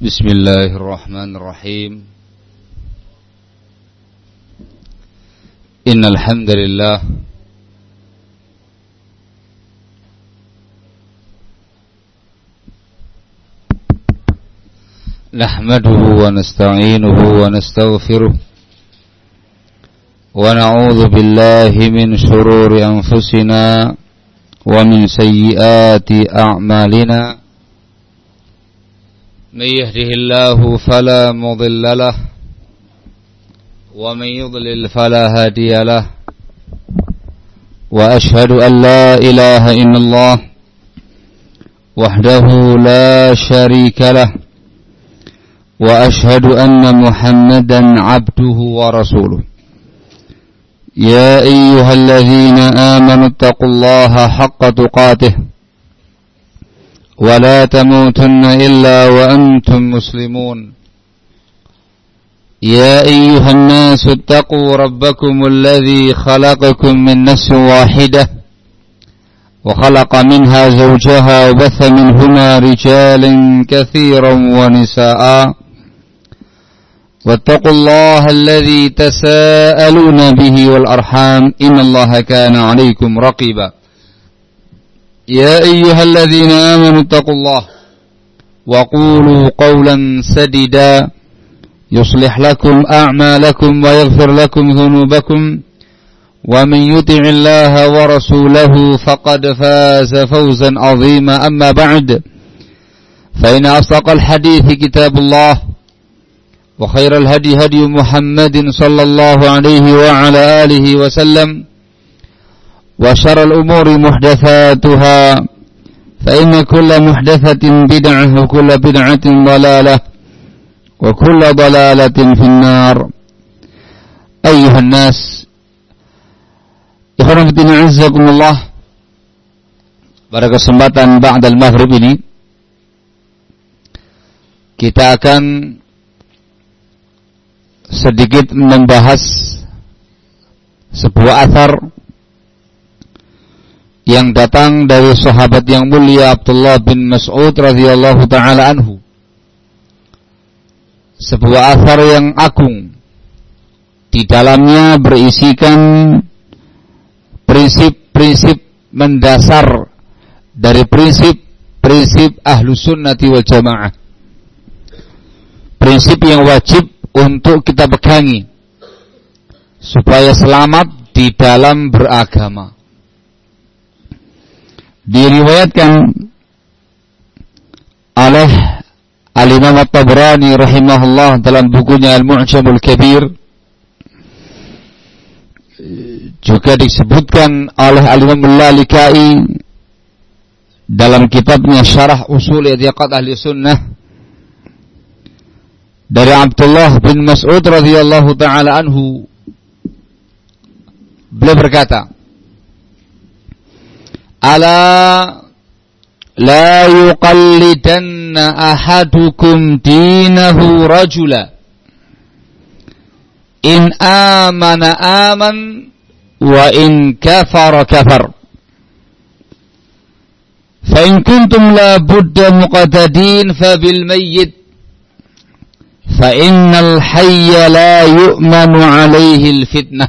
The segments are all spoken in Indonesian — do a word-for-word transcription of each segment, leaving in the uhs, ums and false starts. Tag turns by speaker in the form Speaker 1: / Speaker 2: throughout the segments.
Speaker 1: Bismillahirrahmanirrahim. Innal hamdalillah nahmaduhu wa nasta'inuhu wa nastaghfiruh wa na'udzu billahi min shururi anfusina wa min sayyiati a'malina. من يهده الله فلا مضل له ومن يضلل فلا هادي له وأشهد أن لا إله إلا الله وحده لا شريك له وأشهد أن محمدا عبده ورسوله. يا أيها الذين آمنوا اتقوا الله حق تقاته ولا تموتن إلا وأنتم مسلمون. يا أيها الناس اتقوا ربكم الذي خلقكم من نفس واحدة وخلق منها زوجها وبث منهما رجالا كثيرا ونساء واتقوا الله الذي تساءلون به والأرحام إن الله كان عليكم رقيبا. يا أيها الذين آمنوا اتقوا الله وقولوا قولا سديدا يصلح لكم أعمالكم ويغفر لكم ذنوبكم ومن يطع الله ورسوله فقد فاز فوزا عظيما. أما بعد فإن أصدق الحديث كتاب الله وخير الهدي هدي محمد صلى الله عليه وعلى آله وسلم وشر الأمور محدثاتها فإن كل محدثة بدعة وكل بدعة ضلالة وكل ضلالة في النار. أيها الناس ikhwan fillah azzakumullah, pada kesempatan ba'dal maghrib ini kita akan sedikit membahas sebuah athar yang datang dari sahabat yang mulia Abdullah bin Mas'ud radhiyallahu ta'ala anhu. Sebuah athar yang agung, di dalamnya berisikan prinsip-prinsip mendasar dari prinsip-prinsip ahlu sunnati wal jamaah, prinsip yang wajib untuk kita pegangi supaya selamat di dalam beragama. Diriwayatkan oleh Al-Imam At-Tabrani rahimahullah dalam bukunya Al-Mu'jamul Kabir, juga disebutkan oleh Al-Imam Al-Lalikai dalam kitabnya Syarah Usul I'tiqad Ahli Sunnah dari Abdullah bin Mas'ud radhiyallahu ta'ala anhu. Beliau berkata, Ala la yuqallidanna ahadukum dinahu rajula in amana aman wa in kafara kafar fa in kuntum la budda muqtadin fa bil mayyit fa innal hayya la yu'manu alaihi al fitnah.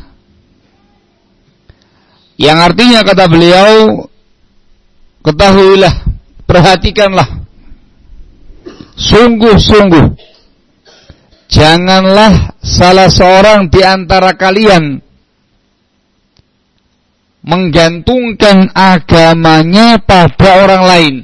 Speaker 1: Yang artinya kata beliau, ketahuilah, perhatikanlah, sungguh-sungguh janganlah salah seorang di antara kalian menggantungkan agamanya pada orang lain.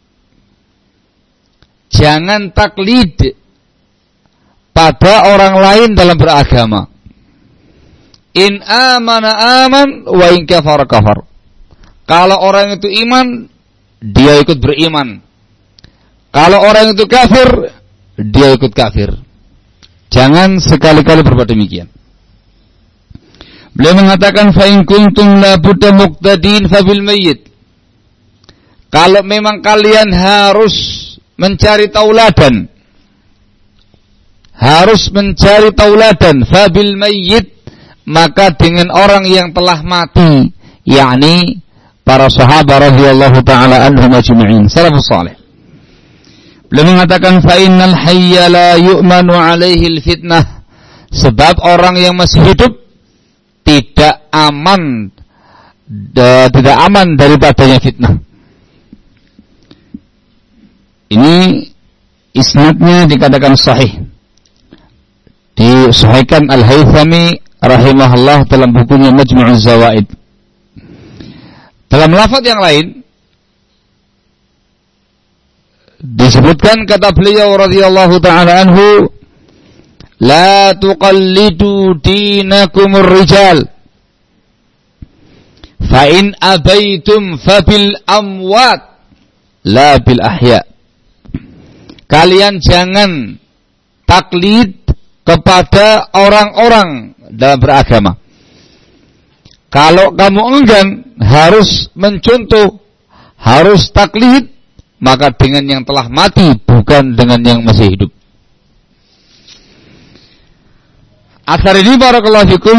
Speaker 1: Jangan taklid pada orang lain dalam beragama. In amana aman wa in kafara kafar. Kalau orang itu iman, dia ikut beriman. Kalau orang itu kafir, dia ikut kafir. Jangan sekali-kali berbuat demikian. Beliau mengatakan, fa in kuntum la budda muqtadin fa bil mayyit. Kalau memang kalian harus mencari tauladan, harus mencari tauladan fa bil mayyit, maka dengan orang yang telah mati, yakni para sahabat radhiyallahu taala anhum ajma'in, salafus salih. Beliau mengatakan fa innal hayya la yu'manu alaihi fitnah, sebab orang yang masih hidup tidak aman da, tidak aman daripadanya fitnah. Ini isnadnya dikatakan sahih, disahihkan Al-Haythami rahimahullah dalam bukunya Majmu'uz Zawaid. Dalam lafaz yang lain disebutkan, kata beliau radhiyallahu ta'ala anhu, la tuqallidu dinakumur rijal fa in abaitum fa bil amwat la bil ahya. Kalian jangan taklid kepada orang-orang dalam beragama. Kalau kamu enggan, harus mencontoh, harus taklid, maka dengan yang telah mati, bukan dengan yang masih hidup. Athar ini barakallahu fikum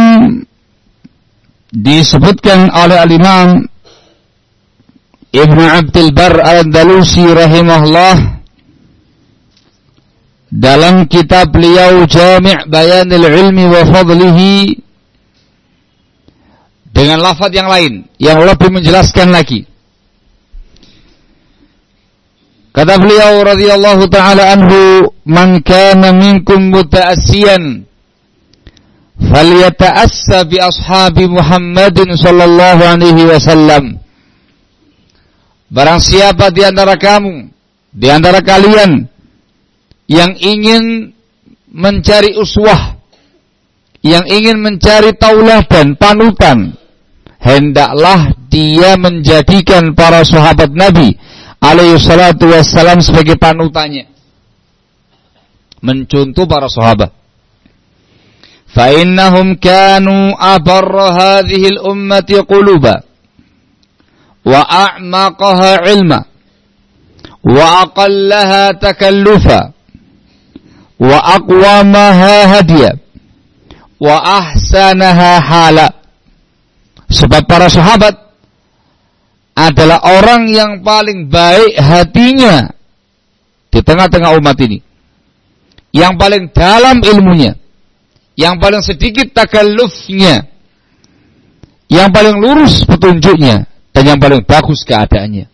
Speaker 1: disebutkan oleh al-Imam Ibnu Abdul Barr al-Andalusi rahimahullah dalam kitab beliau Jami' Bayanil Ilmi wa Fadlihi dengan lafaz yang lain yang lebih menjelaskan lagi. Kata beliau radhiyallahu ta'ala anhu, man kana minkum muta'assiyan falyata'assa bi ashabi Muhammadin sallallahu alaihi wasallam. Barang siapa di antara kamu, di antara kalian yang ingin mencari uswah, yang ingin mencari tauladan, panutan, hendaklah dia menjadikan para sahabat Nabi alaihi salatu wassalam sebagai panutannya, mencontoh para sahabat. Fa innahum kanu abarra hadhihi al-ummati quluba wa a'maqaha ilma wa aqallaha takallufa wa aqwamaha hadiya wa ahsanaha hala. Sebab para sahabat adalah orang yang paling baik hatinya di tengah-tengah umat ini, yang paling dalam ilmunya, yang paling sedikit takallufnya, yang paling lurus petunjuknya, dan yang paling bagus keadaannya.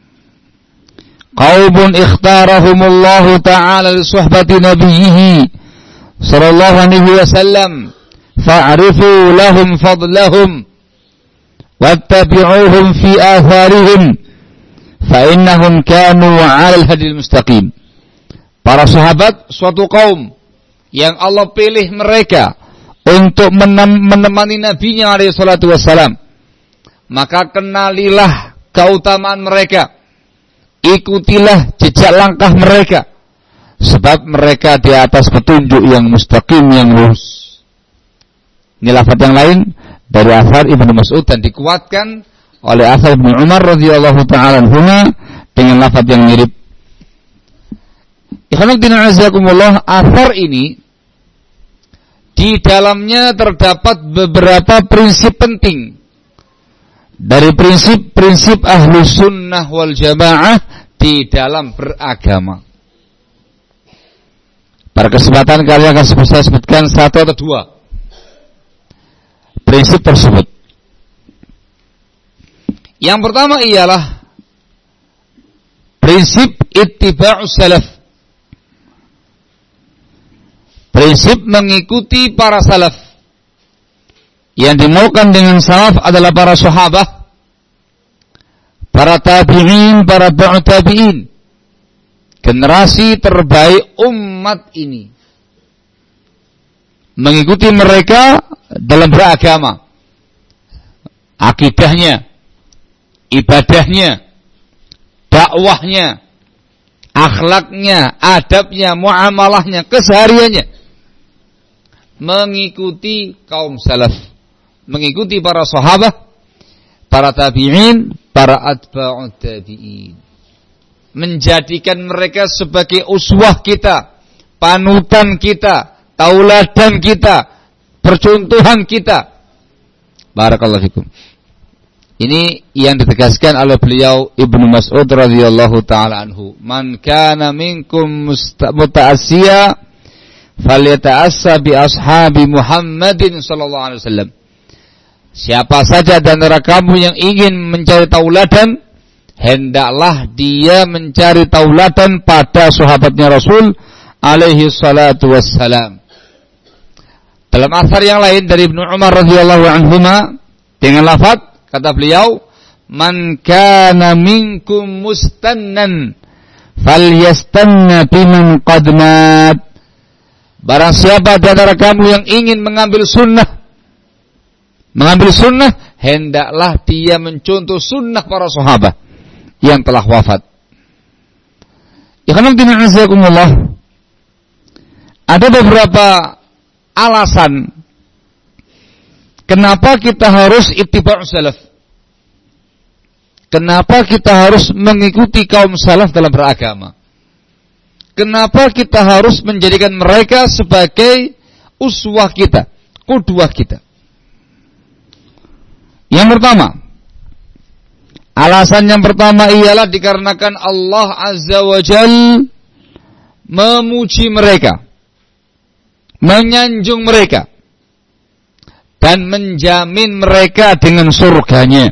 Speaker 1: Qaumun ikhtarahumullahu ta'ala li suhbati nabiyhi sallallahu alaihi wasallam fa'rifu lahum fadlahum wattabi'uhum fi atharihim fa innahum kanu 'alal hadil mustaqim. Para sahabat suatu kaum yang Allah pilih mereka untuk menemani nabinya alaihi salatu wassalam, maka kenalilah keutamaan mereka, ikutilah jejak langkah mereka, sebab mereka di atas petunjuk yang mustaqim, yang lurus. Ini lafaz yang lain dari athar Ibnu Mas'ud dan dikuatkan oleh athar Ibnu Umar radhiyallahu ta'ala anhuma dengan lafaz yang mirip. Ikhwanuddin azakumullah, athar ini di dalamnya terdapat beberapa prinsip penting dari prinsip-prinsip ahlu sunnah wal jamaah di dalam beragama. Pada kesempatan kali akan saya sebutkan satu atau dua prinsip tersebut. Yang pertama ialah prinsip ittiba'us salaf, prinsip mengikuti para salaf. Yang dimaukan dengan salaf adalah para sahabat, para tabi'in, para ba'u tabi'in, generasi terbaik umat ini. Mengikuti mereka dalam beragama, akidahnya, ibadahnya, dakwahnya, akhlaknya, adabnya, muamalahnya, kesehariannya. Mengikuti kaum salaf, mengikuti para sahabat, para tabi'in, para atba'ut tabi'in. Menjadikan mereka sebagai uswah kita, panutan kita, tauladan kita, percontohan kita. Barakallahu fikum. Ini yang ditegaskan oleh beliau Ibnu Mas'ud radhiyallahu taala anhu. Man kana minkum muta'assiya falyata'assa bi ashabi Muhammadin sallallahu alaihi wasallam. Siapa saja di antara kamu yang ingin mencari tauladan, hendaklah dia mencari tauladan pada sahabatnya Rasul alaihi salatu wassalam. Dalam athar yang lain dari Ibnu Umar radhiyallahu anhuma dengan lafaz kata beliau, man kana minkum mustannan falyastanna biman qad mat. Barang siapa di antara kamu yang ingin mengambil sunnah, mengambil sunnah, hendaklah dia mencontoh sunnah para sahabat yang telah wafat. Ikhwan fillah azakumullah. Ada beberapa alasan kenapa kita harus ittiba' salaf? Kenapa kita harus mengikuti kaum salaf dalam beragama? Kenapa kita harus menjadikan mereka sebagai uswah kita, qudwah kita? Yang pertama, alasan yang pertama ialah dikarenakan Allah Azza wa Jal memuji mereka, menyanjung mereka, dan menjamin mereka dengan surganya.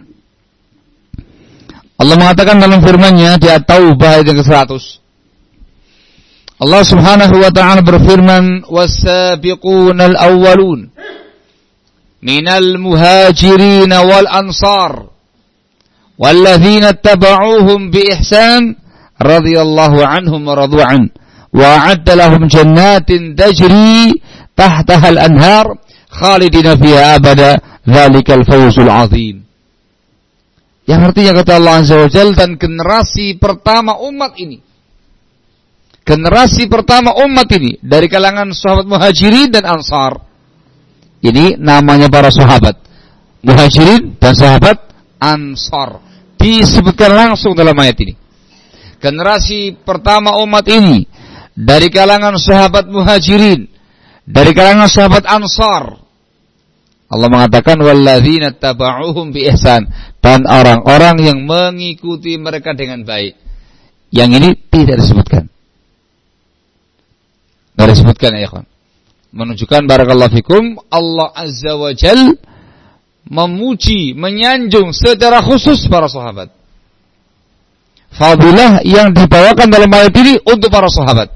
Speaker 1: Allah mengatakan dalam firman-Nya di At-Taubah ayat yang ke-seratus. Allah Subhanahu wa taala berfirman, "Was-sabiqunal awwalun minal muhajirin wal ansar walladzina ittaba'uuhum bi ihsan radhiyallahu anhum wa radu an wa a'adda lahum jannatin tajri tahtaha al-anhar khalidina fiha abada dzalikal fawzul azim." Yang artinya kata Allah Azza wa Jalla, dan generasi pertama umat ini, generasi pertama umat ini dari kalangan sahabat muhajirin dan ansar. Ini namanya para sahabat muhajirin dan sahabat ansar, disebutkan langsung dalam ayat ini. Generasi pertama umat ini dari kalangan sahabat muhajirin, dari kalangan sahabat ansar. Allah mengatakan walladzina taba'uhum bi ihsan, dan orang-orang yang mengikuti mereka dengan baik. Yang ini tidak disebutkan. Tidak disebutkan ya ikhwan. Menunjukkan barakallahu fikum Allah Azza wa Jal memuji, menyanjung secara khusus para sahabat. Fadilah yang dibawakan dalam ayat ini untuk para sahabat.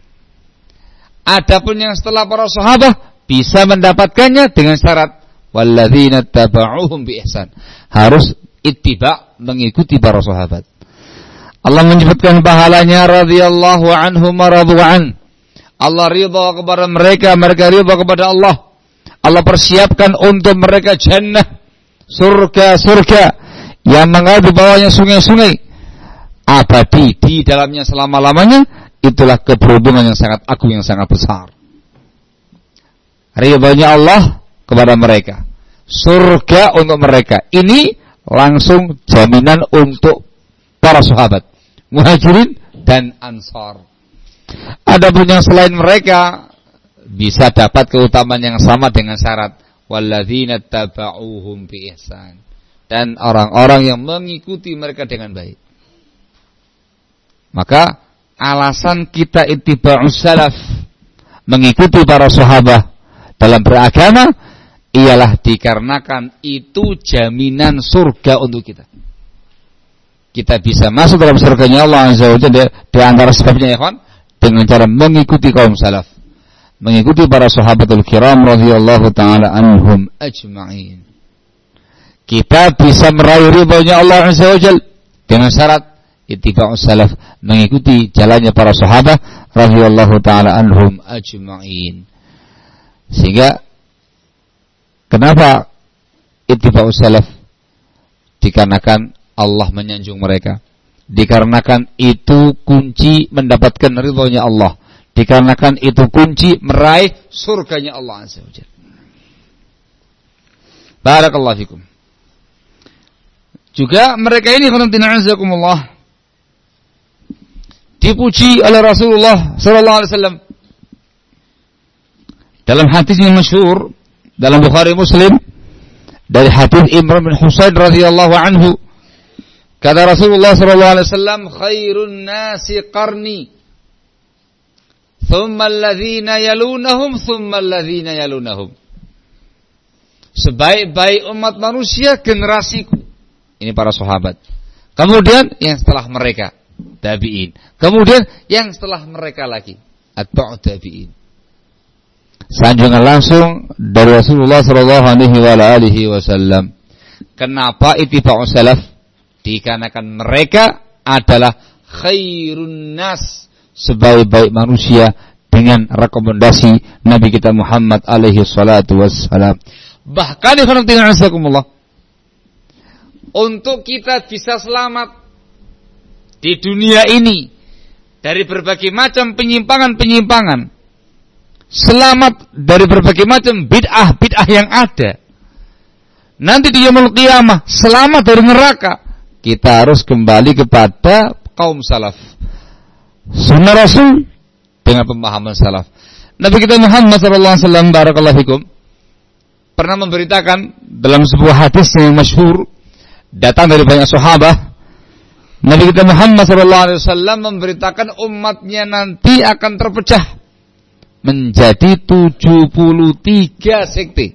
Speaker 1: Adapun yang setelah para sahabat bisa mendapatkannya dengan syarat walladzina taba'uhum bi ihsan, harus ittiba', mengikuti para sahabat. Allah menyebutkan pahalanya radhiyallahu anhum wa radu an. Allah ridha kepada mereka, mereka ridha kepada Allah. Allah persiapkan untuk mereka jannah, surga-surga yang mengalir di bawahnya sungai-sungai abadi di dalamnya selama-lamanya. Itulah keberuntungan yang sangat agung, yang sangat besar. Ridhanya Allah kepada mereka, surga untuk mereka. Ini langsung jaminan untuk para sahabat muhajirin dan ansar. Adapun yang selain mereka bisa dapat keutamaan yang sama dengan syarat walladzina taba'uuhum bi ihsan, dan orang-orang yang mengikuti mereka dengan baik. Maka alasan kita ittiba'us salaf, mengikuti para sahabat dalam beragama, ialah dikarenakan itu jaminan surga untuk kita. Kita bisa masuk dalam surganya Allah Azza wa Jalla di antara sebabnya ya kawan, dengan cara mengikuti kaum salaf, mengikuti para sahabatul kiram radhiyallahu taala anhum ajma'in. Kita bisa meraih ridhonya Allah Azza wa Jalla dengan syarat ittiba'us salaf, mengikuti jalannya para sahabat radhiyallahu taala anhum ajma'in. Sehingga kenapa ittiba'us salaf? Dikarenakan Allah menyanjung mereka, dikarenakan itu kunci mendapatkan ridhonya Allah, dikarenakan itu kunci meraih surganya Allah Azza wa Jalla. Barakallahu fikum. Juga mereka ini khonantina azakumullah dipuji oleh Rasulullah sallallahu alaihi wasallam dalam hadis yang masyhur dalam Bukhari Muslim dari hadis Imran bin Husain radhiyallahu anhu, kata Rasulullah sallallahu alaihi wasallam, khairun nasi qarni, thumma alladhina yalunahum, thumma alladhina yalunahum. Sebaik-baik umat manusia generasiku. Ini para sahabat. Kemudian yang setelah mereka, tabi'in. Kemudian yang setelah mereka lagi, atba'ut tabi'in. Sanjungan langsung dari Rasulullah sallallahu alaihi wasallam. Kenapa ittiba'u salaf? Dikarenakan mereka adalah khairun nas, sebaik-baik manusia dengan rekomendasi Nabi kita Muhammad alaihi salatu wassalam. Bahkan ikhwanakumullah, untuk kita bisa selamat di dunia ini dari berbagai macam penyimpangan-penyimpangan, selamat dari berbagai macam bid'ah-bid'ah yang ada, nanti di yaumul qiyamah selamat dari neraka, kita harus kembali kepada kaum salaf, sunnah Rasul dengan pemahaman salaf. Nabi kita Muhammad sallallahu alaihi wasallam barakallahu fikum pernah memberitakan dalam sebuah hadis yang masyhur, datang dari banyak sahabat, Nabi kita Muhammad sallallahu alaihi wasallam memberitakan umatnya nanti akan terpecah menjadi tujuh puluh tiga sekte.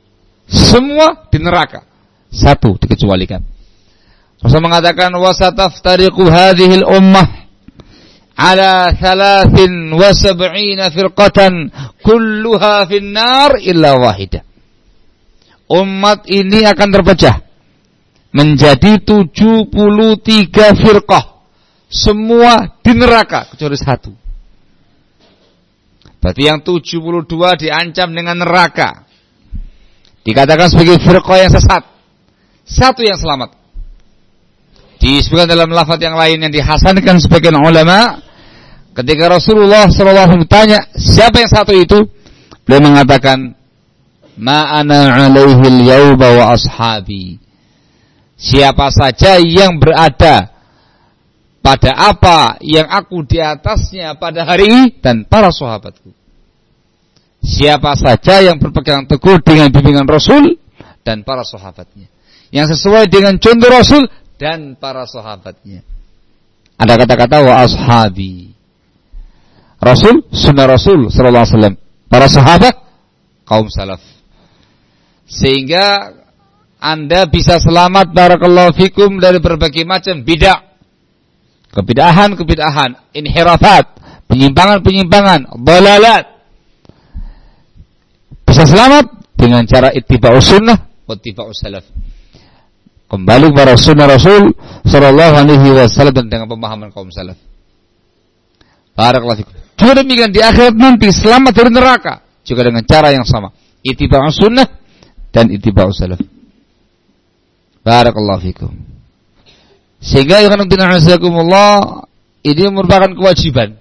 Speaker 1: Semua di neraka, satu dikecualikan. Rasul mengatakan, wasataftariqu hadhil ummah ala thalathin wa sab'ina firqatan kulluha finnar illa wahidah. Umat ini akan terpecah menjadi tujuh puluh tiga firqah, semua di neraka kecuali satu. Berarti yang tujuh puluh dua diancam dengan neraka, dikatakan sebagai firqah yang sesat, satu yang selamat. Disebutkan dalam lafaz yang lain yang dihasankan sebagian ulama, ketika Rasulullah shallallahu alaihi wasallam ditanya siapa yang satu itu, beliau mengatakan, ma ana alaihi al-yawma wa ashabi. Siapa saja yang berada pada apa yang aku di atasnya pada hari ini dan para sahabatku. Siapa saja yang berpegang teguh dengan bimbingan Rasul dan para sahabatnya, yang sesuai dengan contoh Rasul dan para sahabatnya. Ada kata-kata wa ashabi. Rasul, sunnah Rasul sallallahu alaihi wasallam. Para sahabat, kaum salaf. Sehingga Anda bisa selamat barakallahu fikum dari berbagai macam bid'ah, kebid'ahan-kebid'ahan, inhirafat, penyimpangan-penyimpangan, dhalalat. Bisa selamat dengan cara ittiba'us sunnah wa ittiba'us salaf. Kembali kepada sunnah Rasul sallallahu alaihi wasallam dan dengan pemahaman kaum salaf. Barakallahu fikum. Juga demikian di akhirat nanti selamat dari neraka juga dengan cara yang sama, ittiba'us sunnah dan ittiba'us salaf. Barakallahu fikum. Sehingga ya Allah, ini merupakan kewajiban.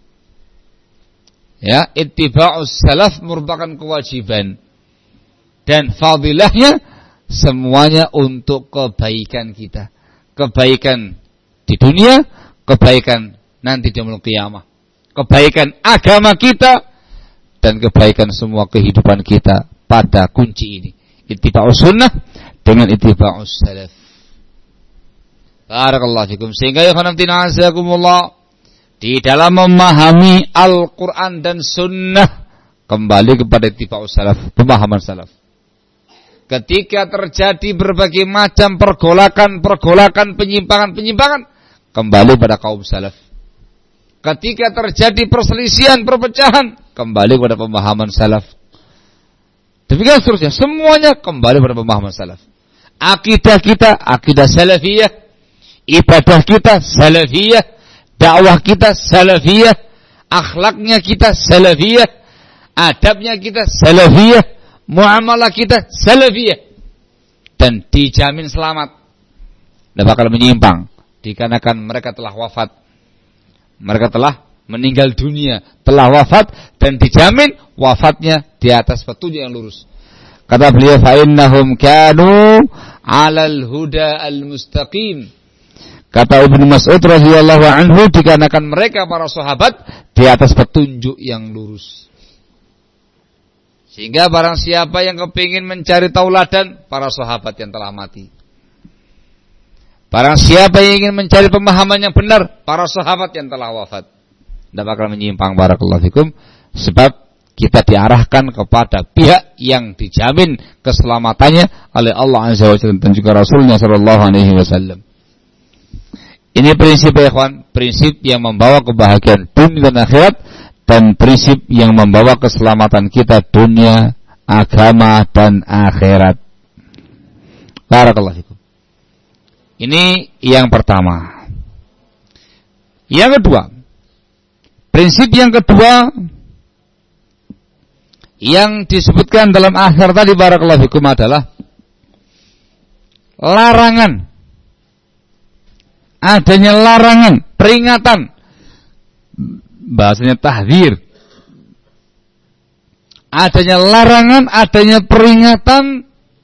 Speaker 1: Ya, ittiba'us salaf merupakan kewajiban. Dan fadilahnya semuanya untuk kebaikan kita. Kebaikan di dunia, kebaikan nanti di yaumul qiyamah. Kebaikan agama kita dan kebaikan semua kehidupan kita pada kunci ini. Ittiba'us sunnah dengan ittiba'us salaf. Barakallahu fikum. Sehingga ya khonamtina azakumullah, di dalam memahami Al-Quran dan sunnah kembali kepada ittiba'us salaf, pemahaman salaf. Ketika terjadi berbagai macam pergolakan-pergolakan, penyimpangan-penyimpangan, kembali pada kaum salaf. Ketika terjadi perselisihan, perpecahan, kembali pada pemahaman salaf. Demikian seterusnya, semuanya kembali pada pemahaman salaf. Akidah kita, akidah salafiyah. Ibadah kita, salafiyah. Dakwah kita, salafiyah. Akhlaknya kita, salafiyah. Adabnya kita, salafiyah. Muamalah kita, salafiyah. Dan dijamin selamat. Tidak bakal menyimpang. Dikarenakan mereka telah wafat. Mereka telah meninggal dunia, telah wafat, dan dijamin wafatnya di atas petunjuk yang lurus. Kata beliau, fa innahum kanu 'alal huda al-mustaqim. Kata Ibnu Mas'ud radhiyallahu anhu, dikarenakan mereka para sahabat di atas petunjuk yang lurus. Sehingga barang siapa yang kepingin mencari tauladan, para sahabat yang telah mati. Barang siapa yang ingin mencari pemahaman yang benar, para sahabat yang telah wafat. Tidak bakal menyimpang, barakallahu fikum. Sebab kita diarahkan kepada pihak yang dijamin keselamatannya oleh Allah Azza wa Jalla dan juga Rasulnya sallallahu alaihi wasallam. Ini prinsip ya ikhwan, prinsip yang membawa kebahagiaan dunia dan akhirat, dan prinsip yang membawa keselamatan kita dunia, agama dan akhirat. Barakallahu fikum. Ini yang pertama. Yang kedua, prinsip yang kedua yang disebutkan dalam akhir tadi barakallahu fikum adalah larangan. Adanya larangan, peringatan. Bahasanya tahdzir. Adanya larangan, adanya peringatan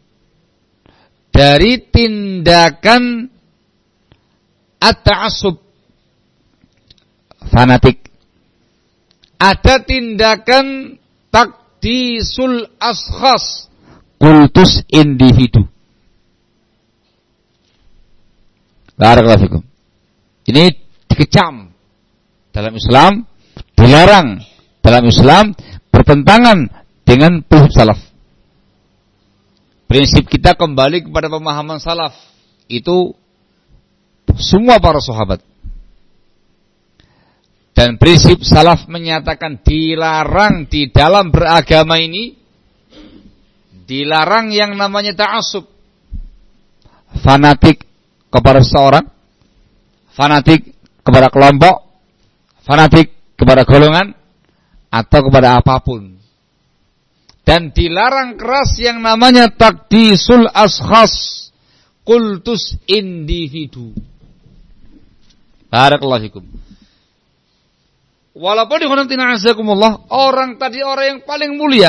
Speaker 1: dari tindakan at-ta'assub, fanatik. Ada tindakan takdisul ashkhas, kultus individu. Barakallahu fikum. Ini dikecam dalam Islam, dilarang dalam Islam, bertentangan dengan prinsip salaf. Prinsip kita kembali kepada pemahaman salaf. Itu semua para sahabat. Dan prinsip salaf menyatakan dilarang di dalam beragama ini, dilarang yang namanya ta'assub, fanatik kepada seseorang, fanatik kepada kelompok, fanatik kepada golongan, atau kepada apapun. Dan dilarang keras yang namanya takdisul ashkhas, kultus individu. Barakallahu fikum. Walaupun dikhonamtina azakumullah, orang tadi orang yang paling mulia,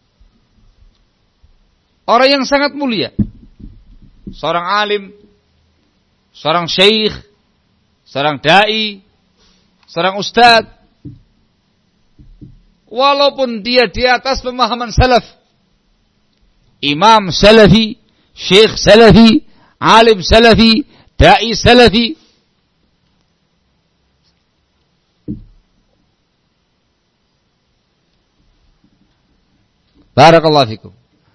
Speaker 1: orang yang sangat mulia, seorang alim, seorang syekh, seorang dai, seorang ustadz, walaupun dia di atas pemahaman salaf, imam salafi, syekh salafi, alim salafi, dai salafi, barakallahu fikum.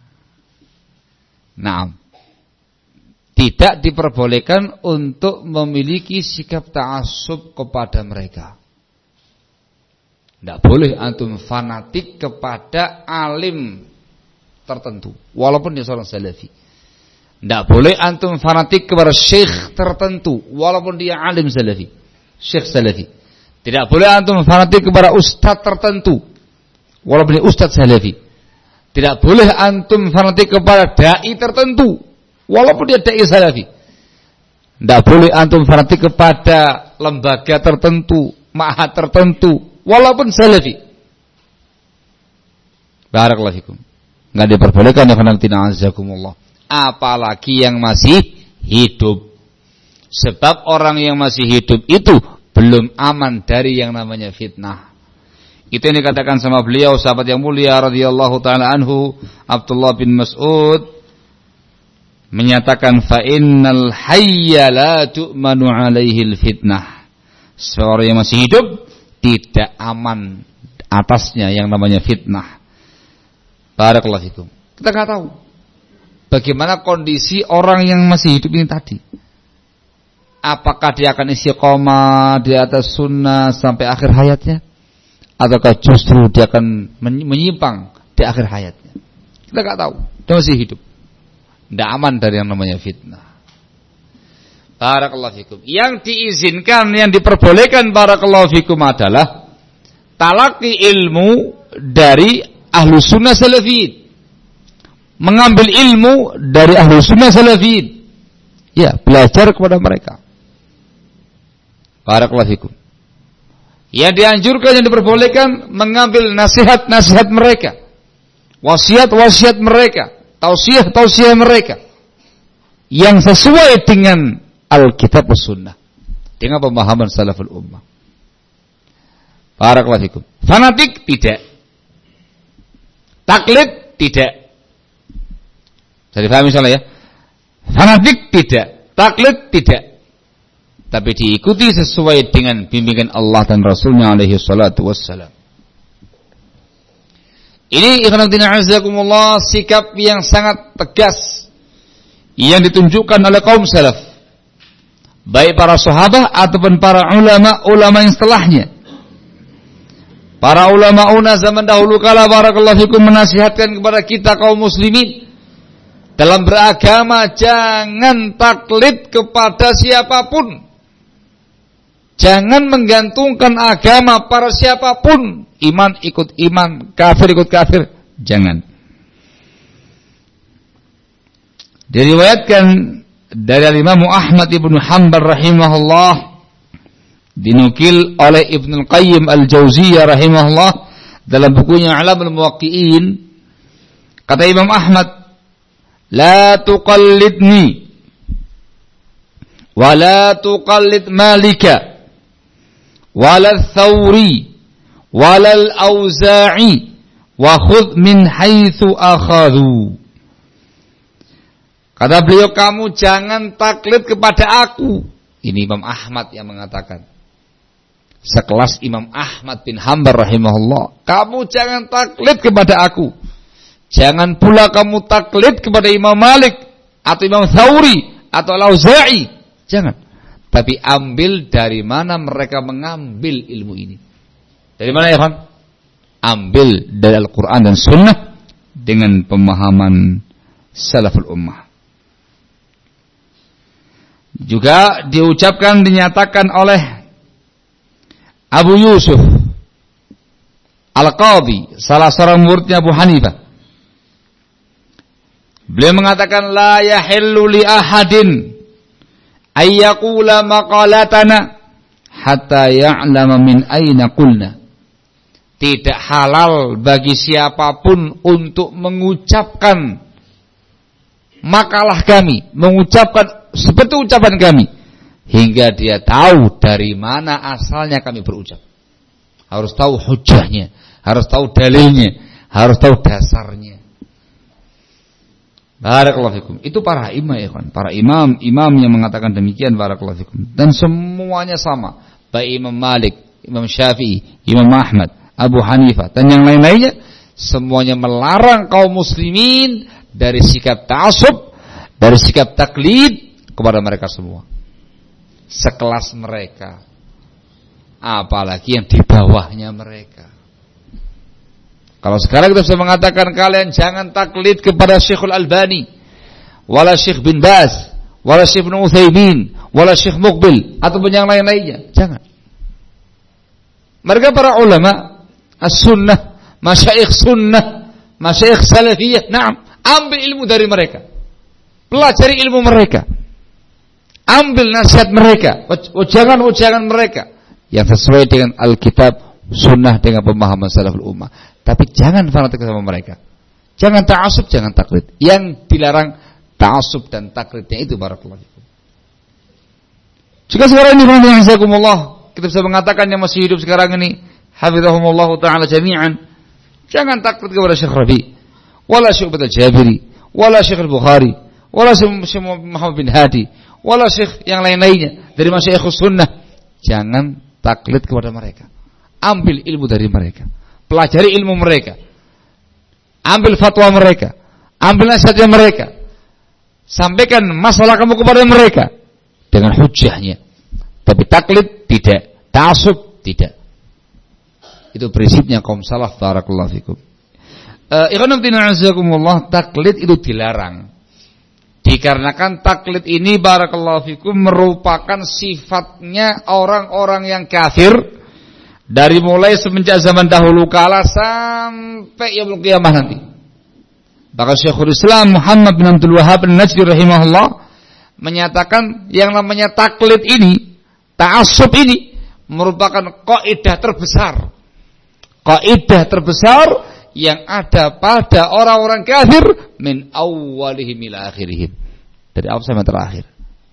Speaker 1: Naam. Tidak diperbolehkan untuk memiliki sikap ta'assub kepada mereka. Tidak boleh antum fanatik kepada alim tertentu, walaupun dia seorang salafi. Tidak boleh antum fanatik kepada syekh tertentu, walaupun dia alim salafi, syekh salafi. Tidak boleh antum fanatik kepada ustadz tertentu, walaupun dia ustadz salafi. Tidak boleh antum fanatik kepada dai tertentu, walaupun dia dai salafi. Tidak boleh antum fanatik kepada lembaga tertentu, ma'had tertentu, walaupun salafi. Barakallahu fikum. Enggak diperbolehkan ya khonaqtina azakumullah. Apalagi yang masih hidup. Sebab orang yang masih hidup itu belum aman dari yang namanya fitnah. Itu yang dikatakan sama beliau sahabat yang mulia radhiyallahu taala anhu, Abdullah bin Mas'ud, menyatakan fa innal hayya la tu'manu alaihi fitnah. Seorang yang masih hidup tidak aman atasnya yang namanya fitnah. Barakallahu fikum. Kita enggak tahu bagaimana kondisi orang yang masih hidup ini tadi. Apakah dia akan istiqomah di atas sunnah sampai akhir hayatnya, ataukah justru dia akan menyimpang di akhir hayatnya? Kita enggak tahu. Dia masih hidup. Tidak aman dari yang namanya fitnah. Barakallahu fikum. Yang diizinkan, yang diperbolehkan barakallahu fikum adalah talaqi ilmu dari ahlu sunnah salafiyin. Mengambil ilmu dari ahlu sunnah salafiyin. Ya, belajar kepada mereka. Barakallahu fikum. Yang dianjurkan, yang diperbolehkan, mengambil nasihat-nasihat mereka, wasiat-wasiat mereka, tausiah-tausiah mereka yang sesuai dengan Alkitab dan Sunnah, dengan pemahaman salaful ummah. Barakallahu fikum. Fanatik tidak. Taklid tidak. Jadi paham misalnya ya. Fanatik tidak, taklid tidak. Tapi diikuti sesuai dengan bimbingan Allah dan Rasulnya alaihi salatu wassalam. Ini ikhwanatina azakumullah sikap yang sangat tegas yang ditunjukkan oleh kaum salaf, baik para sahabat ataupun para ulama-ulama yang setelahnya. Para ulama-una zaman dahulu kala barakallahu fikum menasihatkan kepada kita kaum muslimin dalam beragama, jangan taklid kepada siapapun. Jangan menggantungkan agama pada siapapun. Iman ikut iman, kafir ikut kafir. Jangan. Diriwayatkan dari Imam Ahmad ibn Hanbal rahimahullah, dinukil oleh Ibnu Qayyim al-Jauziyah rahimahullah dalam bukunya A'lamul Muwaqqi'in. Kata Imam Ahmad, la tuqallidni wa la tuqallid Malika wala Thawri wala al-Auza'i wa khudh min haitsu akhadhu. Kata beliau, kamu jangan taklid kepada aku. Ini Imam Ahmad yang mengatakan. Sekelas Imam Ahmad bin Hanbal rahimahullah, kamu jangan taklid kepada aku. Jangan pula kamu taklid kepada Imam Malik atau Imam Thawri atau Al-Auza'i. Jangan. Tapi ambil dari mana mereka mengambil ilmu ini. Dari mana ya, Fan? Ambil dari Al-Quran dan Sunnah dengan pemahaman salaful ummah. Juga diucapkan, dinyatakan oleh Abu Yusuf Al-Qadhi, salah seorang muridnya Abu Hanifah. Beliau mengatakan, la yahillu li ahadin ayyaqula maqalatana hatta ya'lama min aina qulna. Tidak halal bagi siapapun untuk mengucapkan makalah kami, mengucapkan seperti ucapan kami, hingga dia tahu dari mana asalnya kami berucap. Harus tahu hujahnya, harus tahu dalilnya, harus tahu dasarnya. Barakallahu fikum. Itu para imam ya kan, para imam, imam yang mengatakan demikian. Barakallahu fikum. Dan semuanya sama, baik Imam Malik, Imam Syafi'i, Imam Ahmad, Abu Hanifah dan yang lain-lainnya, semuanya melarang kaum muslimin dari sikap ta'assub, dari sikap taklid kepada mereka semua. Sekelas mereka, apalagi yang di bawahnya mereka. Kalau sekarang kita bisa mengatakan, kalian jangan taklid kepada Syekhul Albani, wala Syekh bin Baz, wala Syekh bin Utsaimin, wala Syekh Muqbil ataupun yang lain-lainnya. Jangan. Mereka para ulama as-sunnah, masyayikh sunnah, masyayikh salafiyah. Naam, ambil ilmu dari mereka, pelajari ilmu mereka, ambil nasihat mereka, ujangan-ujangan mereka yang sesuai dengan Alkitab, sunnah, dengan pemahaman salaful ummah. Tapi jangan fanatik sama mereka, jangan ta'assub, jangan taklid. Yang dilarang ta'assub dan taklidnya itu. Barakallahu fikum. Jika sekarang ini kita bisa mengatakan yang masih hidup sekarang ini, hafizahumullah ta'ala jami'an, jangan taklid kepada Syekh Rabi, wala Syekh Abdul Jabiri, wala Syekh Al-Bukhari, wala Syekh Muhammad bin Hadi, wala Syekh yang lain-lainnya dari masyayikh sunnah. Jangan taklid kepada mereka. Ambil ilmu dari mereka, pelajari ilmu mereka, ambil fatwa mereka, ambil nasihatnya mereka, sampaikan masalah kamu kepada mereka dengan hujahnya. Tapi taklid tidak, ta'assub tidak. Itu prinsipnya kaum salaf. Barakallahu fikum. Ikhwan fillah azakumullah, taklid itu dilarang. Dikarenakan taklid ini barakallahu fikum merupakan sifatnya orang-orang yang kafir dari mulai semenjak zaman dahulu kala sampai yaumul qiyamah nanti. Bahkan Syekhul Islam Muhammad bin Abdul Wahhab an-Najdi rahimahullah menyatakan yang namanya taklid ini, ta'assub ini merupakan kaidah terbesar. Kaidah terbesar yang ada pada orang-orang kafir min awwalihim ila akhirihim. Dari awal sampai terakhir.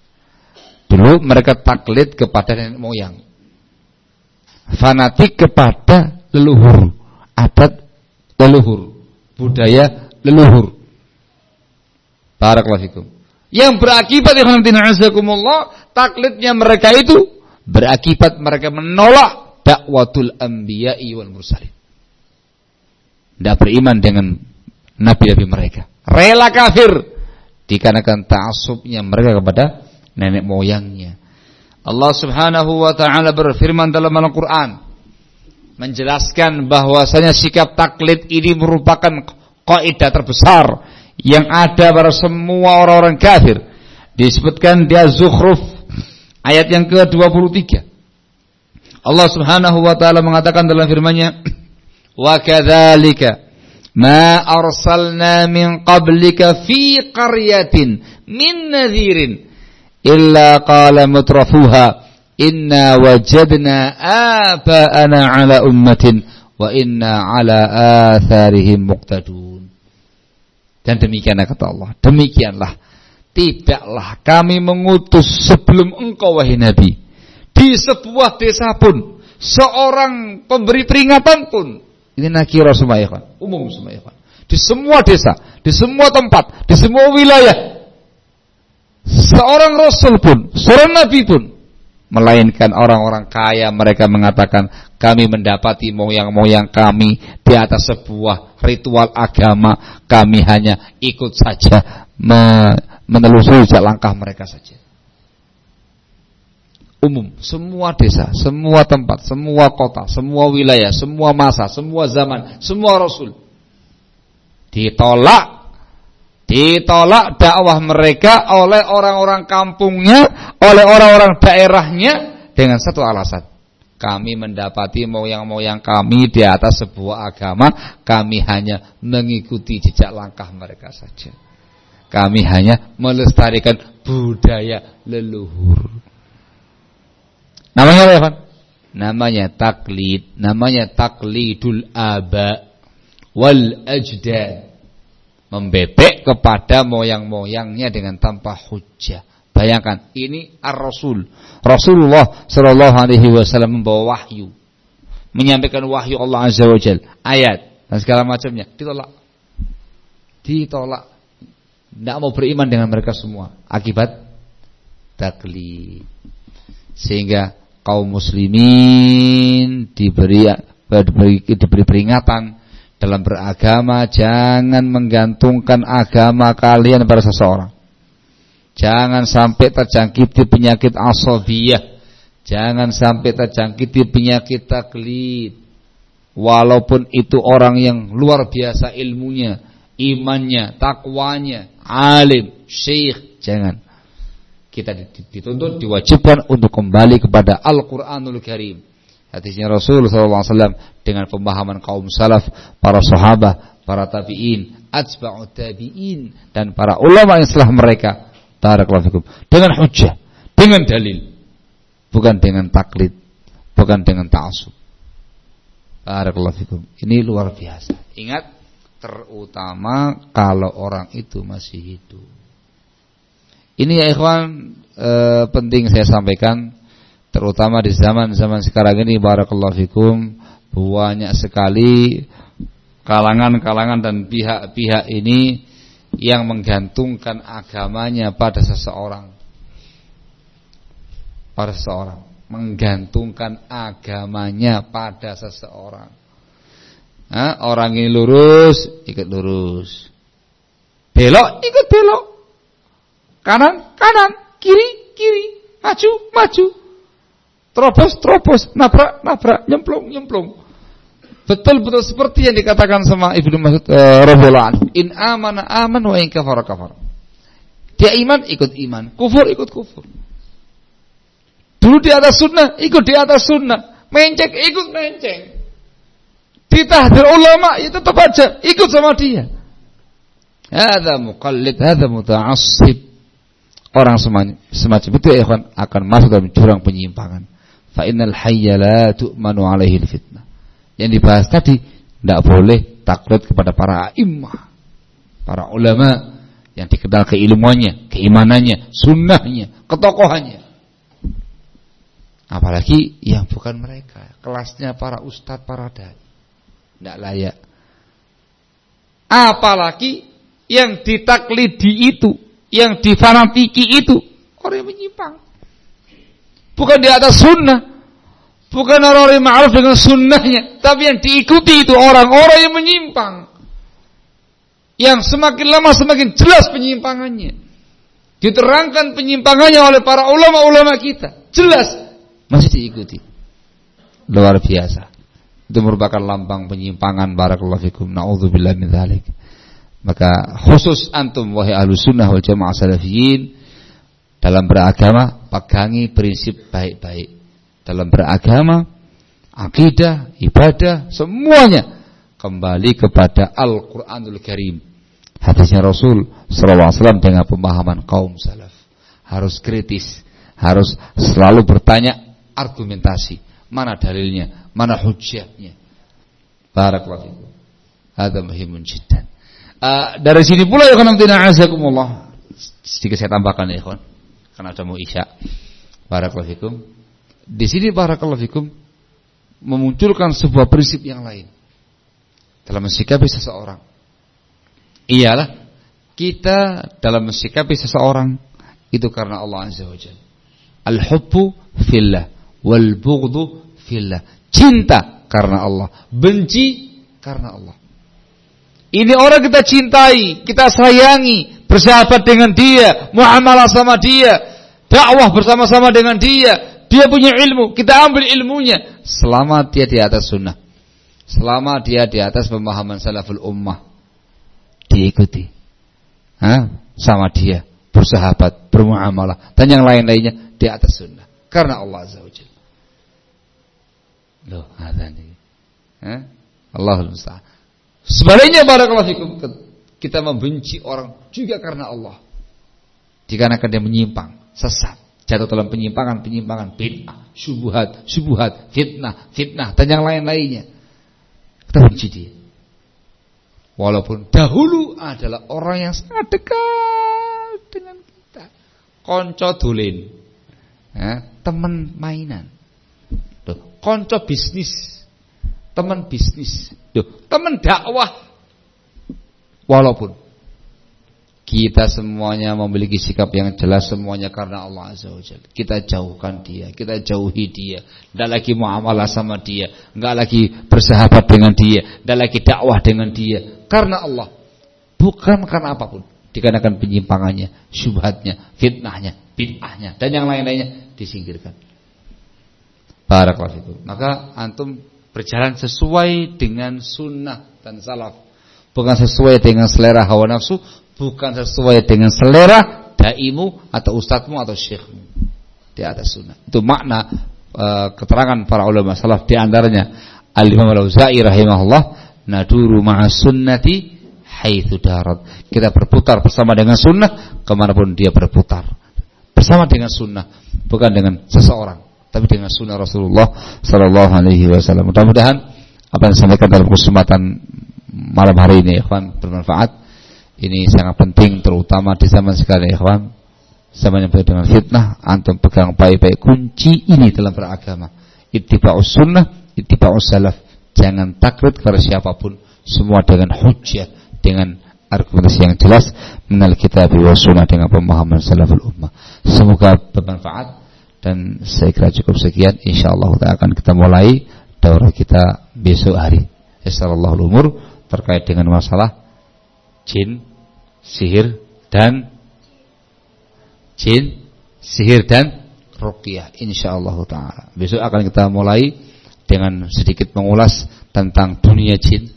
Speaker 1: Dulu mereka taklid kepada nenek moyang, fanatik kepada leluhur, adat leluhur. budaya leluhur. Barakallahu fikum. Yang berakibat ikhwanakumullah, taklidnya mereka itu berakibat mereka menolak dakwatul anbiya'i wal mursalin. Tidak beriman dengan nabi-nabi mereka. Rela kafir dikarenakan ta'assubnya mereka kepada nenek moyangnya. Allah Subhanahu wa taala berfirman dalam Al-Qur'an menjelaskan bahwasanya sikap taklid ini merupakan kaidah terbesar yang ada pada semua orang-orang kafir. Disebutkan di Az-Zukhruf ayat yang ke dua puluh tiga. Allah Subhanahu wa taala mengatakan dalam firman-Nya, "Wa kadzalika ma arsalna min qablika fi qaryatin min nadhirin illa qala mutrafuha inna wajadna aba'ana ala ummatin wa inna ala atharihim muqtadun." Dan demikianlah kata Allah, demikianlah tidaklah kami mengutus sebelum engkau wahai Nabi di sebuah desa pun seorang pemberi peringatan pun. Ini nakirah semua ya kan, umum semua ya kan. Di semua desa, di semua tempat, di semua wilayah, seorang rasul pun, seorang nabi pun, melainkan orang-orang kaya mereka mengatakan kami mendapati moyang-moyang kami di atas sebuah ritual agama, kami hanya ikut saja menelusuri jejak langkah mereka saja. Umum, semua desa, semua tempat, semua kota, semua wilayah, semua masa, semua zaman, semua rasul ditolak, ditolak dakwah mereka oleh orang-orang kampungnya, oleh orang-orang daerahnya dengan satu alasan. Kami mendapati moyang-moyang kami di atas sebuah agama, kami hanya mengikuti jejak langkah mereka saja. Kami hanya melestarikan budaya leluhur. Namanya apa ya, Pak? Namanya taklid, namanya taklidul aba wal ajdad. Membebek kepada moyang-moyangnya dengan tanpa hujjah. Bayangkan, ini ar-Rasul. Rasulullah sallallahu alaihi wasallam membawa wahyu, menyampaikan wahyu Allah Azza wa Jalla, ayat dan segala macamnya, ditolak. Ditolak. Tidak mau beriman dengan mereka semua akibat taklid. Sehingga kaum muslimin diberi diberi, diberi peringatan dalam beragama, jangan menggantungkan agama kalian pada seseorang. Jangan sampai terjangkiti penyakit asabiyah. Jangan sampai terjangkiti penyakit taklid. Walaupun itu orang yang luar biasa ilmunya, imannya, takwanya, alim, syekh, jangan. Kita dituntut, diwajibkan untuk kembali kepada Al-Quranul Karim. Hadisnya Rasul sallallahu alaihi wasallam dengan pemahaman kaum salaf, para sahabat, para tabi'in, atba'ut tabi'in, dan para ulama yang setelah mereka. Barakallahu fikum. Dengan hujjah, dengan dalil, bukan dengan taklid, bukan dengan ta'assub. Barakallahu fikum. Ini luar biasa. Ingat, terutama kalau orang itu masih hidup. Ini ya ikhwan, e, penting saya sampaikan, terutama di zaman-zaman sekarang ini. Barakallahu fikum. Banyak sekali kalangan-kalangan dan pihak-pihak ini yang menggantungkan agamanya pada seseorang. Pada seseorang, menggantungkan agamanya pada seseorang. Nah, orang ini lurus, ikut lurus. Belok, ikut belok. Kanan, kanan, kiri, kiri, maju, maju. Terobos, terobos, nabrak, nabrak, nyemplung, nyemplung. Betul-betul seperti yang dikatakan sama Ibnu Mas'ud uh, radhiyallahu anhu. In amana aman wa in kafara kafar. Dia iman, ikut iman. Kufur, ikut kufur. Dulu di atas sunnah, ikut di atas sunnah. Menceng, ikut menceng. Ditahdir ulama, ya tetap aja ikut sama dia. Hadza muqallid, hadza muta'assib. Orang semacam itu ya ikhwan akan masuk dalam jurang penyimpangan. Fa innal hayya la tu'manu alaihi fitnah. Yang dibahas tadi, tidak boleh taklid kepada para a'immah, para ulama yang dikenal keilmuannya, keimanannya, sunnahnya, ketokohannya. Apalagi yang bukan mereka, kelasnya para ustadz, para dai. Tidak layak. Apalagi yang ditaklidi itu, yang difanatiki itu orang yang menyimpang. Bukan di atas sunnah, bukan orang-orang yang ma'ruf dengan sunnahnya, tapi yang diikuti itu orang-orang yang menyimpang, yang semakin lama semakin jelas penyimpangannya, diterangkan penyimpangannya oleh para ulama-ulama kita, jelas, masih diikuti. Luar biasa. Itu merupakan lambang penyimpangan. Barakallahu fikum. Na'udzubillah min dzalik. Maka khusus antum wahai ahlus sunnah wal jamaah salafiyin, dalam beragama pegangi prinsip baik-baik. Dalam beragama, akidah, ibadah, semuanya kembali kepada Al-Qur'anul Karim. Hadisnya Rasul sallallahu alaihi wasallam dengan pemahaman kaum salaf. Harus kritis, harus selalu bertanya argumentasi. Mana dalilnya, mana hujjahnya. Barakallahu fikum. Hadza muhimun jiddan. Uh, dari sini pula ya kawan azakumullah. Sedikit saya tambahkan ya kawan, karena ada mau isya. Barakallahu fikum. Di sini barakallahu fikum memunculkan sebuah prinsip yang lain dalam mensikapi seseorang. Iyalah kita dalam mensikapi seseorang itu karena Allah Azza wa Jalla. Al-hubbu fillah wal bughdhu fillah. Cinta karena Allah, benci karena Allah. Ini orang kita cintai, kita sayangi, bersahabat dengan dia, muamalah sama dia, dakwah bersama-sama dengan dia. Dia punya ilmu, kita ambil ilmunya selama dia di atas sunnah, selama dia di atas pemahaman salaful ummah, diikuti. Hah? Sama dia, bersahabat, bermuamalah, dan yang lain-lainnya di atas sunnah karena Allah Azza wa Jalla. Loh, ada nih. Eh? Allahul musta'an. Sebaliknya barakallahu fikum, kita membenci orang juga karena Allah. Dikarenakan dia menyimpang, sesat, jatuh dalam penyimpangan-penyimpangan, bid'ah, syubhat, syubhat, fitnah, fitnah dan yang lain-lainnya. Kita benci dia. Walaupun dahulu adalah orang yang sangat dekat dengan kita. Konco dolen. Ya, teman mainan. Konco bisnis, teman bisnis, teman dakwah. Walaupun kita semuanya memiliki sikap yang jelas, semuanya karena Allah Azza wa Jalla, kita jauhkan dia, kita jauhi dia, tidak lagi muamalah sama dia, tidak lagi bersahabat dengan dia, tidak lagi dakwah dengan dia, karena Allah, bukan karena apapun. Dikarenakan penyimpangannya, syubhatnya, fitnahnya, bid'ahnya, dan yang lain-lainnya disingkirkan. Barakallahu fikum. Maka antum berjalan sesuai dengan sunnah dan salaf, bukan sesuai dengan selera hawa nafsu, bukan sesuai dengan selera daimu atau ustadzmu atau syekhmu. Di atas sunnah. Itu makna uh, keterangan para ulama salaf, di antaranya Al-Imam Al-Auza'i rahimahullah, naduru ma'as sunnati haitsu darat. Kita berputar bersama dengan sunnah kemanapun dia berputar. Bersama dengan sunnah, bukan dengan seseorang, tapi dengan sunnah Rasulullah Sallallahu Alaihi Wasallam. Mudah-mudahan apa yang disampaikan dalam kesempatan malam hari ini, ikhwan, bermanfaat. Ini sangat penting, terutama di zaman sekarang, ikhwan, zaman yang penuh dengan fitnah. Antum pegang baik-baik kunci ini dalam beragama. Ittiba'us sunnah, ittiba'us salaf. Jangan taklid kepada siapapun, semua dengan hujjah, dengan argumentasi yang jelas minal kitab wa sunnah, dengan pemahaman salaful ummah. Semoga bermanfaat. Dan saya kira cukup sekian. InsyaAllah kita akan kita mulai daurah kita besok hari. Insyaallah umur terkait dengan masalah jin, sihir dan jin, sihir dan ruqyah. InsyaAllah taala. Besok akan kita mulai dengan sedikit mengulas tentang dunia jin,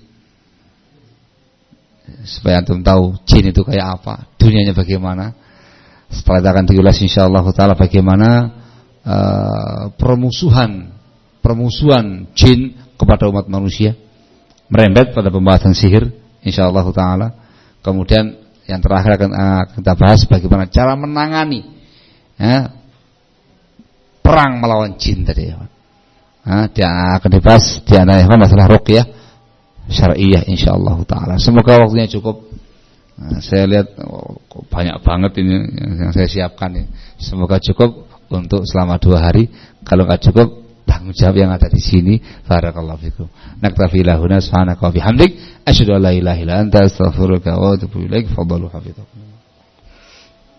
Speaker 1: supaya antum tahu jin itu kayak apa, dunianya bagaimana. Setelah itu akan diulas insyaallah taala bagaimana Uh, permusuhan permusuhan jin kepada umat manusia, merembet pada pembahasan sihir insyaallah taala. Kemudian yang terakhir akan uh, kita bahas bagaimana cara menangani ya, perang melawan jin tadi ya. Nah, dia akan dibahas di antara masalah ruqyah syar'iyyah insyaallah taala. Semoga waktunya cukup. Nah, saya lihat oh, banyak banget ini yang saya siapkan ini. Semoga cukup untuk selama dua hari. Kalau nggak cukup, tak tanggung jawab yang ada di sini. Barakallahu fikum. Naktafi lahuna subhanaka wa bihamdik asyhadu an la ilaha illa anta astaghfiruka wa atubu ilaik. Fadhalu hafizakum.